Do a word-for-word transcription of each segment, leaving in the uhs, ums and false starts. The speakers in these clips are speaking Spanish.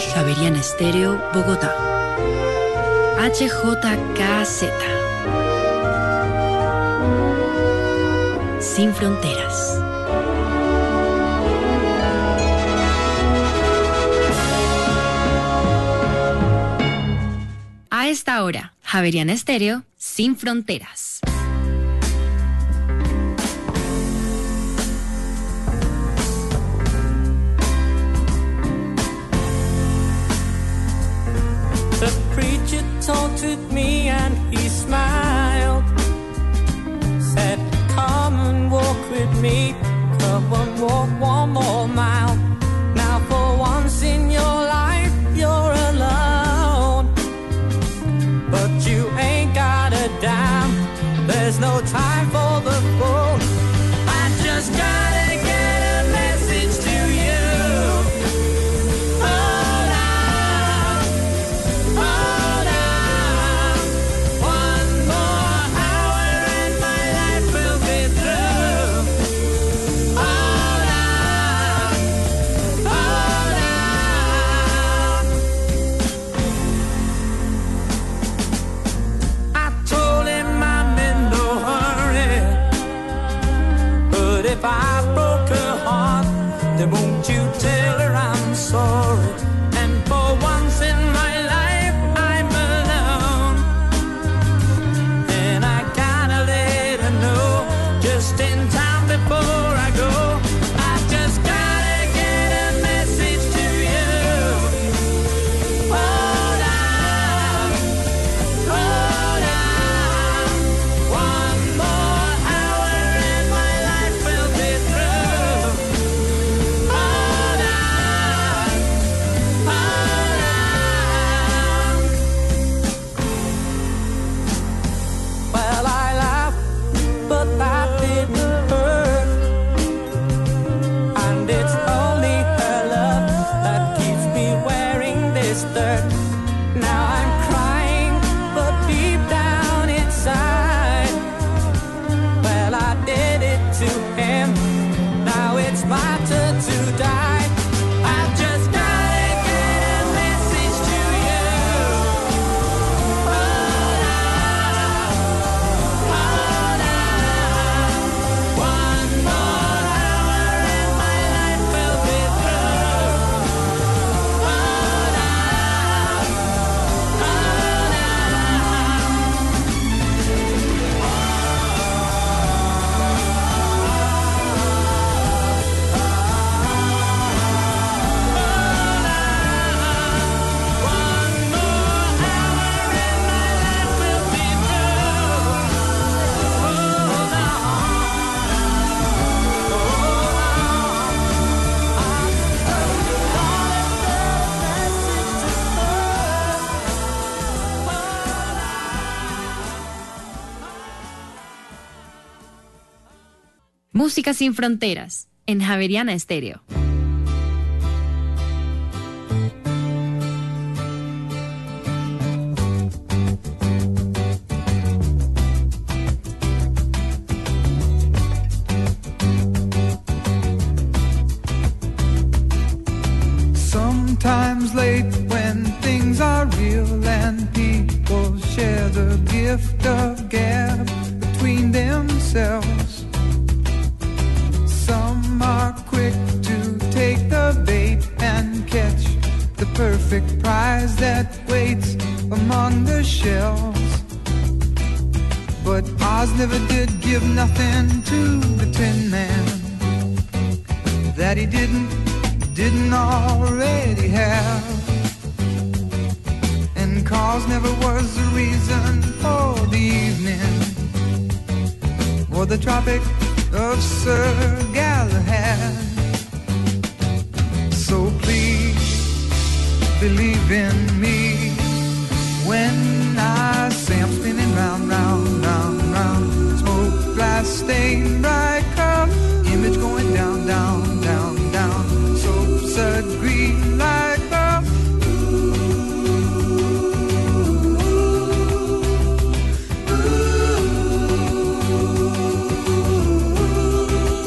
Javeriana Estéreo, Bogotá. H J K Z. Sin fronteras. A esta hora, Javeriana Estéreo, Sin fronteras. The preacher talked with me and he smiled. Said, come and walk with me. Come and walk one more mile. Now for once in your life you're alone. But you ain't got a dime. There's no time for the fool. I just gotta get a message to you. Hold on, hold on. One more hour and my life will be through. Hold on, hold on. I told him I'm in no hurry, but if I broke her heart, then won't you tell her I'm sorry? And for once in my life I'm alone, and I gotta let her know just in time before I go. I just gotta get a message to you. Hold on, hold on. One more hour and my life will be through. Hold on, hold on. Well, I laughed, but that didn't hurt. And it's only her love that keeps me wearing this dirt. Now I'm crying, but deep down inside, well, I did it to him. Now it's my turn to die. I just gotta get a message to you. Hold on, hold on. One more hour and my life will be through. Hold on, hold Música sin fronteras, en Javeriana Estéreo. Sometimes late when things are real and people share the gift of gab between themselves. Some are quick to take the bait and catch the perfect prize that waits among the shells. But Oz never did give nothing to the Tin Man that he didn't, didn't already have. And cause never was the reason for the evening or the Tropic of Sir Galahad. So please believe in me when I say I'm spinning round, round, round, round. Smoke, glass, stain, bright cup, image going down, down, down, down. Soaps are green like love.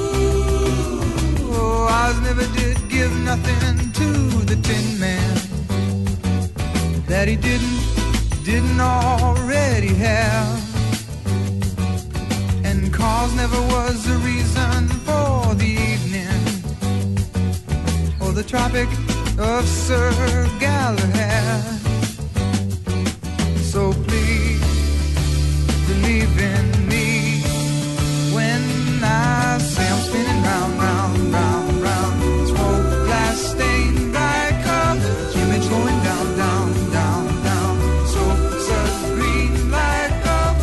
Oh, I never did give nothing to the Tin Man didn't already have. And cause never was a reason for the evening or the Tropic of Sir Galahad. So please believe in me when I say I'm spinning round, round, round, round. Smoke glass stained like a image going down, down, down, down. So such green like a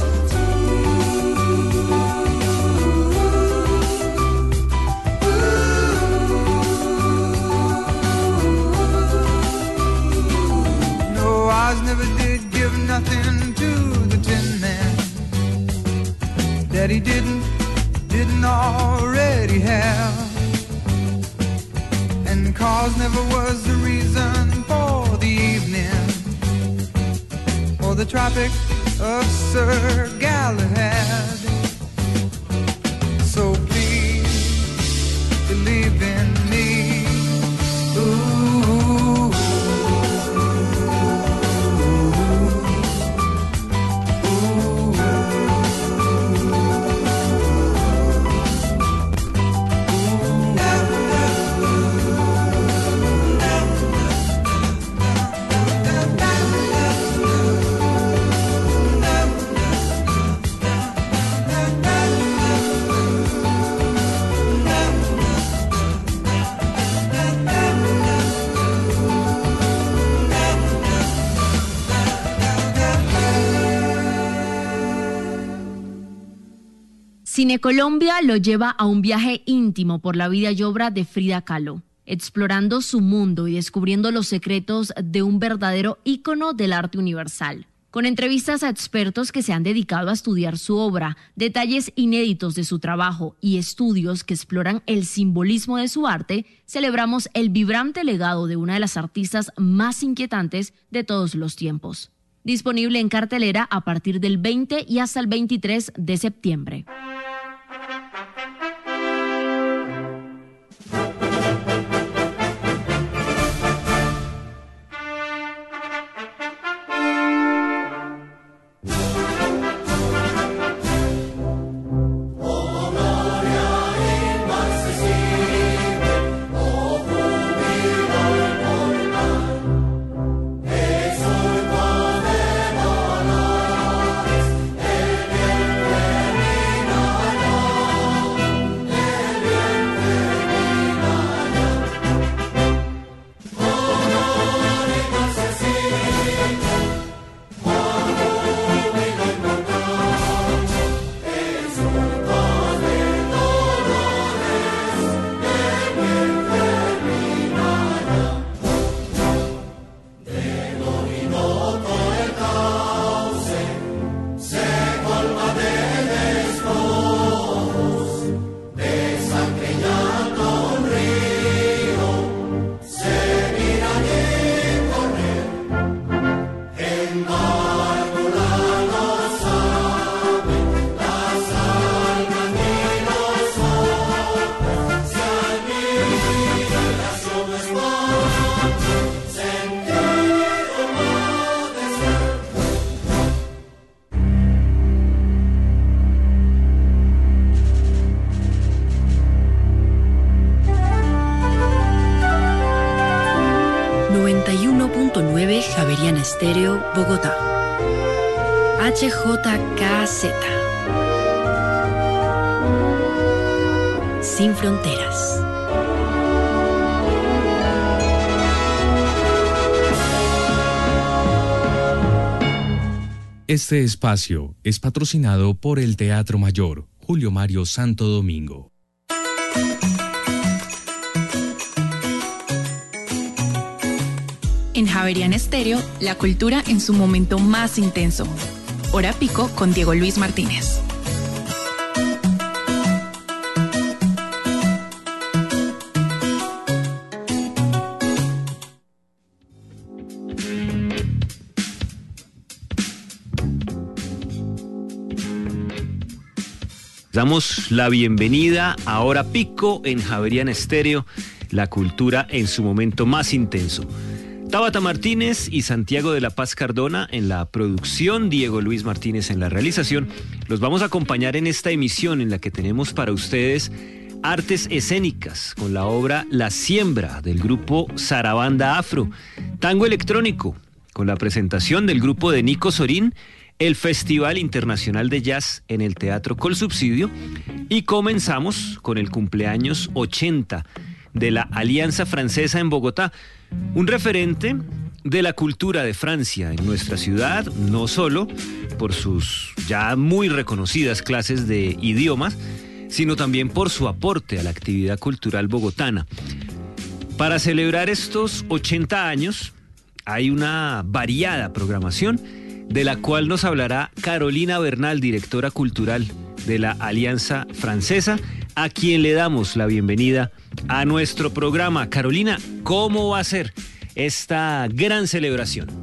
no, I never did give nothing to the Tin Man that he didn't, didn't already have. And cause never was the reason for the evening or the Tropic of Sir Galahad. So please believe in me. Ooh. Cine Colombia lo lleva a un viaje íntimo por la vida y obra de Frida Kahlo, explorando su mundo y descubriendo los secretos de un verdadero ícono del arte universal. Con entrevistas a expertos que se han dedicado a estudiar su obra, detalles inéditos de su trabajo y estudios que exploran el simbolismo de su arte, celebramos el vibrante legado de una de las artistas más inquietantes de todos los tiempos. Disponible en cartelera a partir del veinte y hasta el veintitrés de septiembre. Javeriana Estéreo, Bogotá. H J K Z. Sin fronteras. Este espacio es patrocinado por el Teatro Mayor Julio Mario Santo Domingo. En Javeriana Estéreo, la cultura en su momento más intenso. Hora Pico con Diego Luis Martínez. Damos la bienvenida a Hora Pico en Javeriana Estéreo, la cultura en su momento más intenso. Tabata Martínez y Santiago de la Paz Cardona en la producción, Diego Luis Martínez en la realización. Los vamos a acompañar en esta emisión en la que tenemos para ustedes artes escénicas con la obra La Siembra del grupo Zarabanda Afro, tango electrónico con la presentación del grupo de Nico Sorín, el Festival Internacional de Jazz en el Teatro Colsubsidio, y comenzamos con el cumpleaños ochenta de la Alianza Francesa en Bogotá, un referente de la cultura de Francia en nuestra ciudad, no solo por sus ya muy reconocidas clases de idiomas, sino también por su aporte a la actividad cultural bogotana. Para celebrar estos ochenta años, hay una variada programación de la cual nos hablará Carolina Bernal, directora cultural de la Alianza Francesa, a quien le damos la bienvenida a nuestro programa. Carolina, ¿cómo va a ser esta gran celebración?